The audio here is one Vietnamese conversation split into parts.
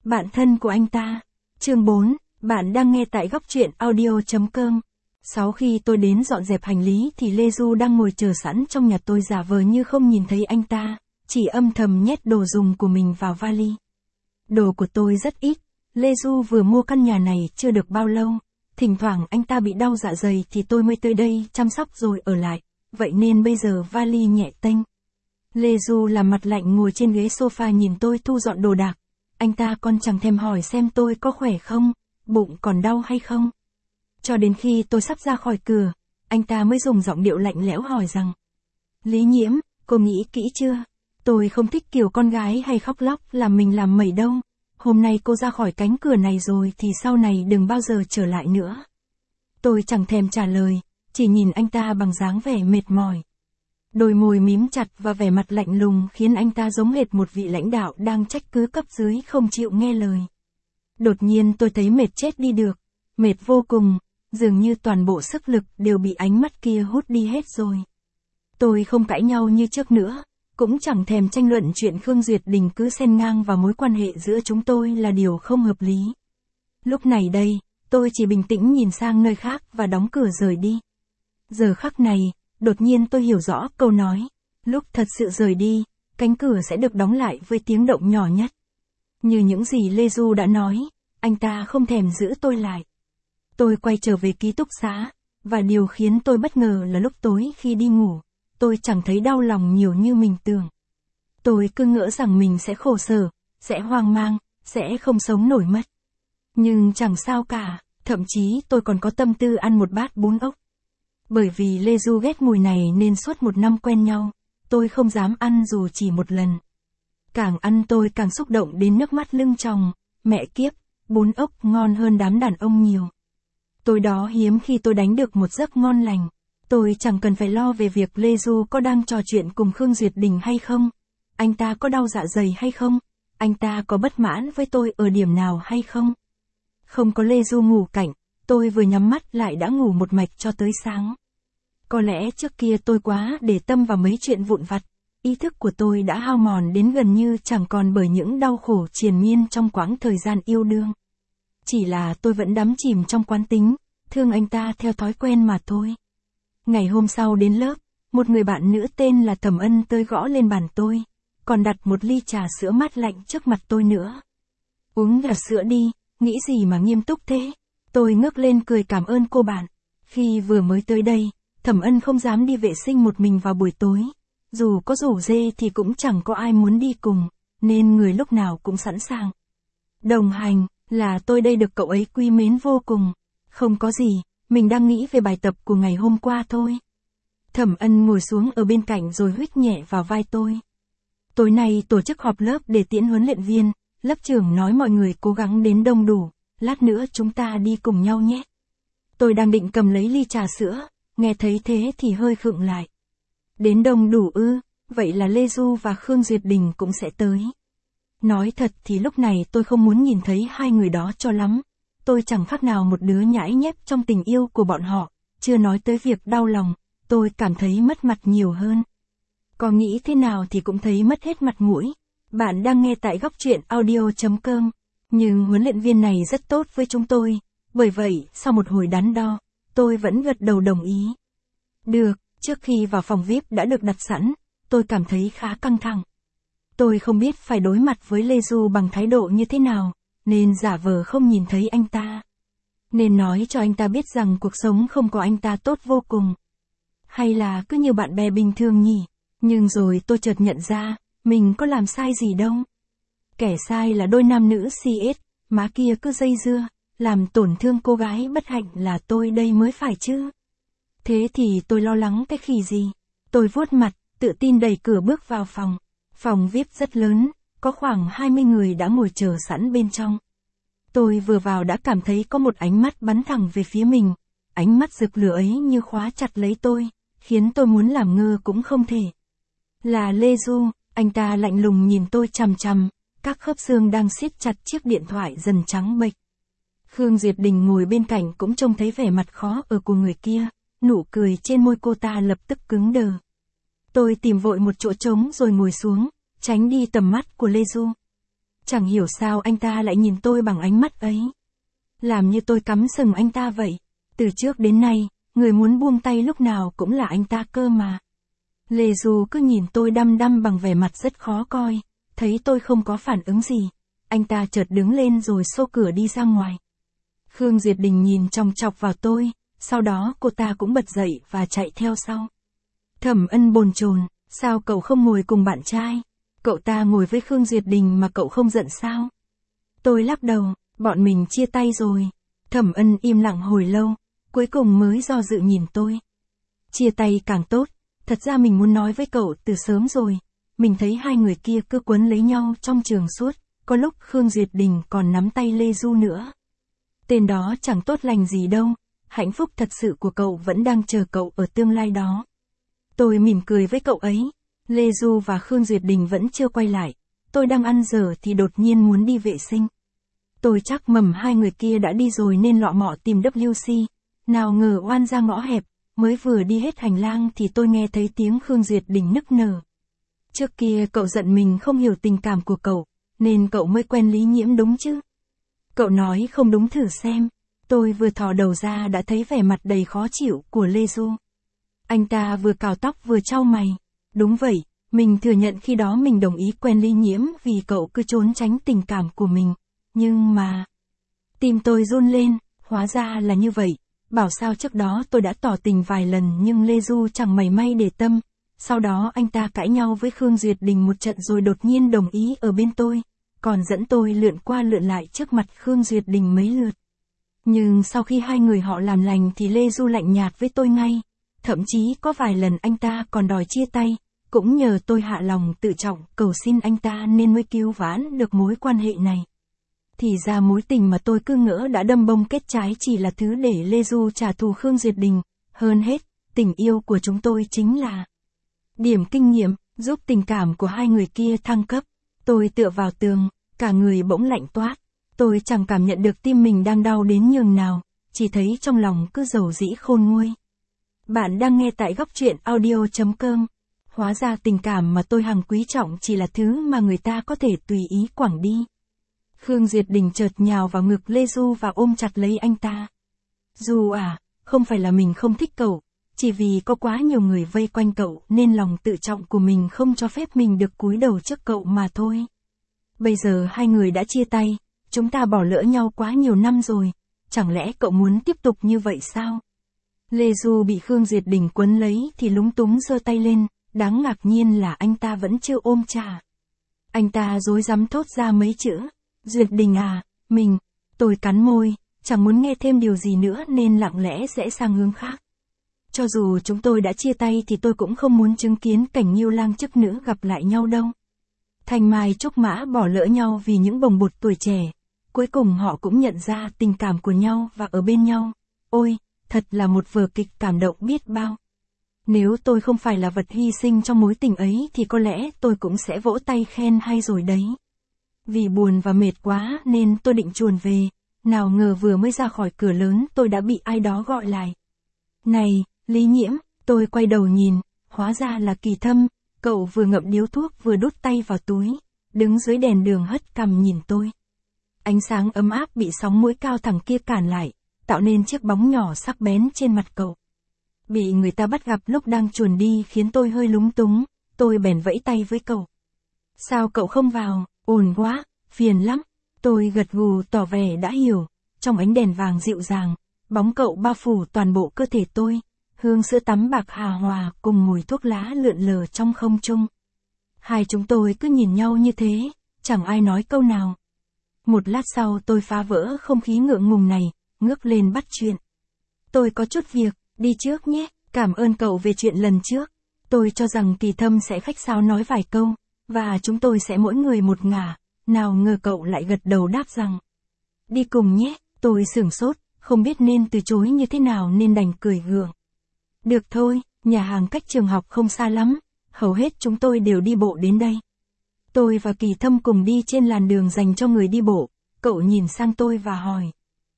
Bạn thân của anh ta. Chương 4, bạn đang nghe tại góc truyện audio.com. Sau khi tôi đến dọn dẹp hành lý thì Lê Du đang ngồi chờ sẵn trong nhà tôi, giả vờ như không nhìn thấy anh ta, chỉ âm thầm nhét đồ dùng của mình vào vali. Đồ của tôi rất ít, Lê Du vừa mua căn nhà này chưa được bao lâu, thỉnh thoảng anh ta bị đau dạ dày thì tôi mới tới đây chăm sóc rồi ở lại, vậy nên bây giờ vali nhẹ tênh. Lê Du làm mặt lạnh ngồi trên ghế sofa nhìn tôi thu dọn đồ đạc. Anh ta còn chẳng thèm hỏi xem tôi có khỏe không, bụng còn đau hay không. Cho đến khi tôi sắp ra khỏi cửa, anh ta mới dùng giọng điệu lạnh lẽo hỏi rằng: Lý Nhiễm, cô nghĩ kỹ chưa? Tôi không thích kiểu con gái hay khóc lóc làm mình làm mẩy đâu. Hôm nay cô ra khỏi cánh cửa này rồi thì sau này đừng bao giờ trở lại nữa. Tôi chẳng thèm trả lời, chỉ nhìn anh ta bằng dáng vẻ mệt mỏi. Đôi môi mím chặt và vẻ mặt lạnh lùng khiến anh ta giống hệt một vị lãnh đạo đang trách cứ cấp dưới không chịu nghe lời. Đột nhiên tôi thấy mệt chết đi được, mệt vô cùng, dường như toàn bộ sức lực đều bị ánh mắt kia hút đi hết rồi. Tôi không cãi nhau như trước nữa, cũng chẳng thèm tranh luận chuyện Khương Duyệt Đình cứ xen ngang vào mối quan hệ giữa chúng tôi là điều không hợp lý. Lúc này đây, tôi chỉ bình tĩnh nhìn sang nơi khác và đóng cửa rời đi. Giờ khắc này, đột nhiên tôi hiểu rõ câu nói, lúc thật sự rời đi, cánh cửa sẽ được đóng lại với tiếng động nhỏ nhất. Như những gì Lê Du đã nói, anh ta không thèm giữ tôi lại. Tôi quay trở về ký túc xá, và điều khiến tôi bất ngờ là lúc tối khi đi ngủ, tôi chẳng thấy đau lòng nhiều như mình tưởng. Tôi cứ ngỡ rằng mình sẽ khổ sở, sẽ hoang mang, sẽ không sống nổi mất. Nhưng chẳng sao cả, thậm chí tôi còn có tâm tư ăn một bát bún ốc. Bởi vì Lê Du ghét mùi này nên suốt một năm quen nhau, tôi không dám ăn dù chỉ một lần. Càng ăn tôi càng xúc động đến nước mắt lưng tròng, mẹ kiếp, bún ốc ngon hơn đám đàn ông nhiều. Tối đó hiếm khi tôi đánh được một giấc ngon lành, tôi chẳng cần phải lo về việc Lê Du có đang trò chuyện cùng Khương Duyệt Đình hay không, anh ta có đau dạ dày hay không, anh ta có bất mãn với tôi ở điểm nào hay không. Không có Lê Du ngủ cạnh, tôi vừa nhắm mắt lại đã ngủ một mạch cho tới sáng. Có lẽ trước kia tôi quá để tâm vào mấy chuyện vụn vặt, ý thức của tôi đã hao mòn đến gần như chẳng còn bởi những đau khổ triền miên trong quãng thời gian yêu đương. Chỉ là tôi vẫn đắm chìm trong quán tính, thương anh ta theo thói quen mà thôi. Ngày hôm sau đến lớp, một người bạn nữ tên là Thẩm Ân tới gõ lên bàn tôi, còn đặt một ly trà sữa mát lạnh trước mặt tôi nữa. Uống trà sữa đi, nghĩ gì mà nghiêm túc thế? Tôi ngước lên cười cảm ơn cô bạn. Khi vừa mới tới đây, Thẩm Ân không dám đi vệ sinh một mình vào buổi tối. Dù có rủ rê thì cũng chẳng có ai muốn đi cùng, nên người lúc nào cũng sẵn sàng đồng hành, là tôi đây được cậu ấy quý mến vô cùng. Không có gì, mình đang nghĩ về bài tập của ngày hôm qua thôi. Thẩm Ân ngồi xuống ở bên cạnh rồi huých nhẹ vào vai tôi. Tối nay tổ chức họp lớp để tiễn huấn luyện viên, lớp trưởng nói mọi người cố gắng đến đông đủ, lát nữa chúng ta đi cùng nhau nhé. Tôi đang định cầm lấy ly trà sữa, nghe thấy thế thì hơi khựng lại. Đến đông đủ ư, vậy là Lê Du và Khương Duyệt Đình cũng sẽ tới. Nói thật thì lúc này tôi không muốn nhìn thấy hai người đó cho lắm. Tôi chẳng khác nào một đứa nhãi nhép trong tình yêu của bọn họ, chưa nói tới việc đau lòng, tôi cảm thấy mất mặt nhiều hơn. Có nghĩ thế nào thì cũng thấy mất hết mặt mũi. Bạn đang nghe tại góc truyện audio.com. Nhưng huấn luyện viên này rất tốt với chúng tôi, bởi vậy, sau một hồi đắn đo, tôi vẫn gật đầu đồng ý. Được, trước khi vào phòng VIP đã được đặt sẵn, tôi cảm thấy khá căng thẳng. Tôi không biết phải đối mặt với Lê Du bằng thái độ như thế nào, nên giả vờ không nhìn thấy anh ta. Nên nói cho anh ta biết rằng cuộc sống không có anh ta tốt vô cùng. Hay là cứ như bạn bè bình thường nhỉ? Nhưng rồi tôi chợt nhận ra, mình có làm sai gì đâu. Kẻ sai là đôi nam nữ CS, má kia cứ dây dưa, làm tổn thương cô gái bất hạnh là tôi đây mới phải chứ. Thế thì tôi lo lắng cái khỉ gì? Tôi vuốt mặt, tự tin đẩy cửa bước vào phòng. Phòng VIP rất lớn, có khoảng 20 người đã ngồi chờ sẵn bên trong. Tôi vừa vào đã cảm thấy có một ánh mắt bắn thẳng về phía mình. Ánh mắt rực lửa ấy như khóa chặt lấy tôi, khiến tôi muốn làm ngơ cũng không thể. Là Lê Du, anh ta lạnh lùng nhìn tôi chằm chằm, các khớp xương đang siết chặt chiếc điện thoại dần trắng bệch. Khương Duyệt Đình ngồi bên cạnh cũng trông thấy vẻ mặt khó ở của người kia, nụ cười trên môi cô ta lập tức cứng đờ. Tôi tìm vội một chỗ trống rồi ngồi xuống, tránh đi tầm mắt của Lê Du. Chẳng hiểu sao anh ta lại nhìn tôi bằng ánh mắt ấy. Làm như tôi cắm sừng anh ta vậy. Từ trước đến nay, người muốn buông tay lúc nào cũng là anh ta cơ mà. Lê Du cứ nhìn tôi đăm đăm bằng vẻ mặt rất khó coi. Thấy tôi không có phản ứng gì, anh ta chợt đứng lên rồi xô cửa đi ra ngoài. Khương Duyệt Đình nhìn chòng chọc vào tôi, sau đó cô ta cũng bật dậy và chạy theo sau. Thẩm Ân bồn chồn, sao cậu không ngồi cùng bạn trai? Cậu ta ngồi với Khương Duyệt Đình mà cậu không giận sao? Tôi lắc đầu, bọn mình chia tay rồi. Thẩm Ân im lặng hồi lâu, cuối cùng mới do dự nhìn tôi. Chia tay càng tốt, thật ra mình muốn nói với cậu từ sớm rồi. Mình thấy hai người kia cứ quấn lấy nhau trong trường suốt, có lúc Khương Duyệt Đình còn nắm tay Lê Du nữa. Tên đó chẳng tốt lành gì đâu, hạnh phúc thật sự của cậu vẫn đang chờ cậu ở tương lai đó. Tôi mỉm cười với cậu ấy. Lê Du và Khương Duyệt Đình vẫn chưa quay lại. Tôi đang ăn dở thì đột nhiên muốn đi vệ sinh. Tôi chắc mầm hai người kia đã đi rồi nên lọ mọ tìm WC. Nào ngờ oan ra ngõ hẹp, mới vừa đi hết hành lang thì tôi nghe thấy tiếng Khương Duyệt Đình nức nở. Trước kia cậu giận mình không hiểu tình cảm của cậu, nên cậu mới quen Lý Nhiễm đúng chứ? Cậu nói không đúng thử xem. Tôi vừa thò đầu ra đã thấy vẻ mặt đầy khó chịu của Lê Du. Anh ta vừa cào tóc vừa chau mày. Đúng vậy, mình thừa nhận khi đó mình đồng ý quen Lý Nhiễm vì cậu cứ trốn tránh tình cảm của mình. Nhưng mà... Tim tôi run lên, hóa ra là như vậy. Bảo sao trước đó tôi đã tỏ tình vài lần nhưng Lê Du chẳng mảy may để tâm. Sau đó anh ta cãi nhau với Khương Duyệt Đình một trận rồi đột nhiên đồng ý ở bên tôi. Còn dẫn tôi lượn qua lượn lại trước mặt Khương Duyệt Đình mấy lượt. Nhưng sau khi hai người họ làm lành thì Lê Du lạnh nhạt với tôi ngay. Thậm chí có vài lần anh ta còn đòi chia tay. Cũng nhờ tôi hạ lòng tự trọng cầu xin anh ta nên mới cứu vãn được mối quan hệ này. Thì ra mối tình mà tôi cứ ngỡ đã đâm bông kết trái chỉ là thứ để Lê Du trả thù Khương Duyệt Đình. Hơn hết, tình yêu của chúng tôi chính là điểm kinh nghiệm, giúp tình cảm của hai người kia thăng cấp. Tôi tựa vào tường, cả người bỗng lạnh toát. Tôi chẳng cảm nhận được tim mình đang đau đến nhường nào, chỉ thấy trong lòng cứ dầu dĩ khôn nguôi. Bạn đang nghe tại góc truyện audio.com. Hóa ra tình cảm mà tôi hằng quý trọng chỉ là thứ mà người ta có thể tùy ý quẳng đi. Khương Duyệt Đình chợt nhào vào ngực Lê Du và ôm chặt lấy anh ta. Du à, không phải là mình không thích cậu, chỉ vì có quá nhiều người vây quanh cậu nên lòng tự trọng của mình không cho phép mình được cúi đầu trước cậu mà thôi. Bây giờ hai người đã chia tay, chúng ta bỏ lỡ nhau quá nhiều năm rồi, chẳng lẽ cậu muốn tiếp tục như vậy sao? Lê Du bị Khương Duyệt Đình quấn lấy thì lúng túng giơ tay lên, đáng ngạc nhiên là anh ta vẫn chưa ôm trả. Anh ta rối rắm thốt ra mấy chữ, Duyệt Đình à, mình, tôi cắn môi, chẳng muốn nghe thêm điều gì nữa nên lặng lẽ rẽ sang hướng khác. Cho dù chúng tôi đã chia tay thì tôi cũng không muốn chứng kiến cảnh Nhiêu Lang chức nữ gặp lại nhau đâu. Thanh Mai Trúc Mã bỏ lỡ nhau vì những bồng bột tuổi trẻ. Cuối cùng họ cũng nhận ra tình cảm của nhau và ở bên nhau. Ôi, thật là một vở kịch cảm động biết bao. Nếu tôi không phải là vật hy sinh trong mối tình ấy thì có lẽ tôi cũng sẽ vỗ tay khen hay rồi đấy. Vì buồn và mệt quá nên tôi định chuồn về. Nào ngờ vừa mới ra khỏi cửa lớn tôi đã bị ai đó gọi lại. Này, Lý Nhiễm, tôi quay đầu nhìn, hóa ra là Kỳ Thâm. Cậu vừa ngậm điếu thuốc vừa đút tay vào túi, đứng dưới đèn đường hất cằm nhìn tôi. Ánh sáng ấm áp bị sóng mũi cao thẳng kia cản lại, tạo nên chiếc bóng nhỏ sắc bén trên mặt cậu. Bị người ta bắt gặp lúc đang chuồn đi khiến tôi hơi lúng túng, tôi bèn vẫy tay với cậu. Sao cậu không vào, ồn quá, phiền lắm. Tôi gật gù tỏ vẻ đã hiểu, trong ánh đèn vàng dịu dàng, bóng cậu bao phủ toàn bộ cơ thể tôi. Hương sữa tắm bạc hà hòa cùng mùi thuốc lá lượn lờ trong không trung. Hai chúng tôi cứ nhìn nhau như thế, chẳng ai nói câu nào. Một lát sau tôi phá vỡ không khí ngượng ngùng này, ngước lên bắt chuyện. Tôi có chút việc, đi trước nhé, cảm ơn cậu về chuyện lần trước. Tôi cho rằng Kỳ Thâm sẽ khách sáo nói vài câu, và chúng tôi sẽ mỗi người một ngả. Nào ngờ cậu lại gật đầu đáp rằng, đi cùng nhé. Tôi sửng sốt, không biết nên từ chối như thế nào nên đành cười gượng. Được thôi, nhà hàng cách trường học không xa lắm, hầu hết chúng tôi đều đi bộ đến đây. Tôi và Kỳ Thâm cùng đi trên làn đường dành cho người đi bộ, cậu nhìn sang tôi và hỏi.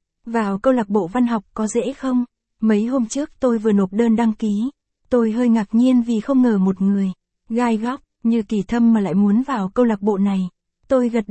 Vào câu lạc bộ văn học có dễ không? Mấy hôm trước tôi vừa nộp đơn đăng ký, tôi hơi ngạc nhiên vì không ngờ một người, gai góc, như Kỳ Thâm mà lại muốn vào câu lạc bộ này. Tôi gật đầu,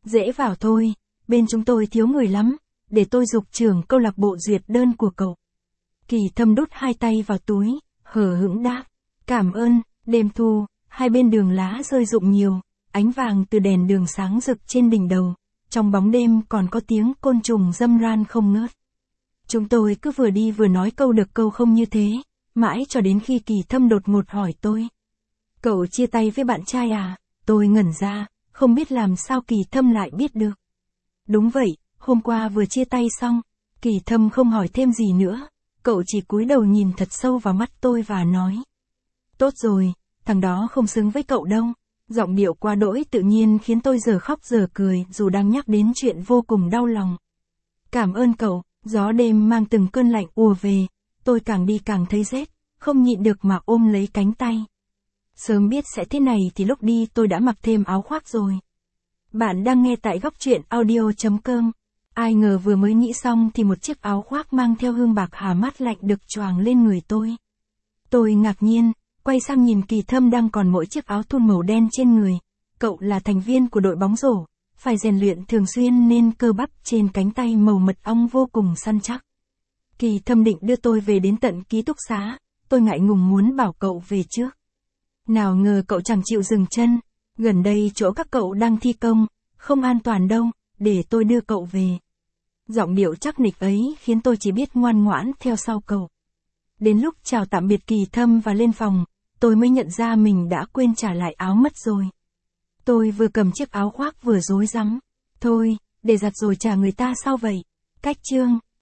Dễ vào thôi, bên chúng tôi thiếu người lắm, để tôi giục trưởng câu lạc bộ duyệt đơn của cậu. Kỳ Thâm đút hai tay vào túi, hờ hững đáp. Cảm ơn, đêm thu, hai bên đường lá rơi rụng nhiều, ánh vàng từ đèn đường sáng rực trên đỉnh đầu, trong bóng đêm còn có tiếng côn trùng râm ran không ngớt. Chúng tôi cứ vừa đi vừa nói câu được câu không như thế, mãi cho đến khi Kỳ Thâm đột ngột hỏi tôi. Cậu chia tay với bạn trai à? Tôi ngẩn ra, không biết làm sao Kỳ Thâm lại biết được. Đúng vậy, hôm qua vừa chia tay xong. Kỳ Thâm không hỏi thêm gì nữa, cậu chỉ cúi đầu nhìn thật sâu vào mắt tôi và nói. Tốt rồi, thằng đó không xứng với cậu đâu. Giọng điệu quá đỗi tự nhiên khiến tôi giờ khóc giờ cười dù đang nhắc đến chuyện vô cùng đau lòng. Cảm ơn cậu, gió đêm mang từng cơn lạnh ùa về, tôi càng đi càng thấy rét, không nhịn được mà ôm lấy cánh tay. Sớm biết sẽ thế này thì lúc đi tôi đã mặc thêm áo khoác rồi. Bạn đang nghe tại góc truyện audio.com. Ai ngờ vừa mới nghĩ xong thì một chiếc áo khoác mang theo hương bạc hà mát lạnh được choàng lên người tôi. Tôi ngạc nhiên, quay sang nhìn Kỳ Thâm đang còn mỗi chiếc áo thun màu đen trên người. Cậu là thành viên của đội bóng rổ, phải rèn luyện thường xuyên nên cơ bắp trên cánh tay màu mật ong vô cùng săn chắc. Kỳ Thâm định đưa tôi về đến tận ký túc xá, tôi ngại ngùng muốn bảo cậu về trước. Nào ngờ cậu chẳng chịu dừng chân, gần đây chỗ các cậu đang thi công, không an toàn đâu, để tôi đưa cậu về. Giọng điệu chắc nịch ấy khiến tôi chỉ biết ngoan ngoãn theo sau cậu. Đến lúc chào tạm biệt Kỳ Thâm và lên phòng, tôi mới nhận ra mình đã quên trả lại áo mất rồi. Tôi vừa cầm chiếc áo khoác vừa rối rắm. Thôi, để giặt rồi trả người ta sao vậy? Cách chương.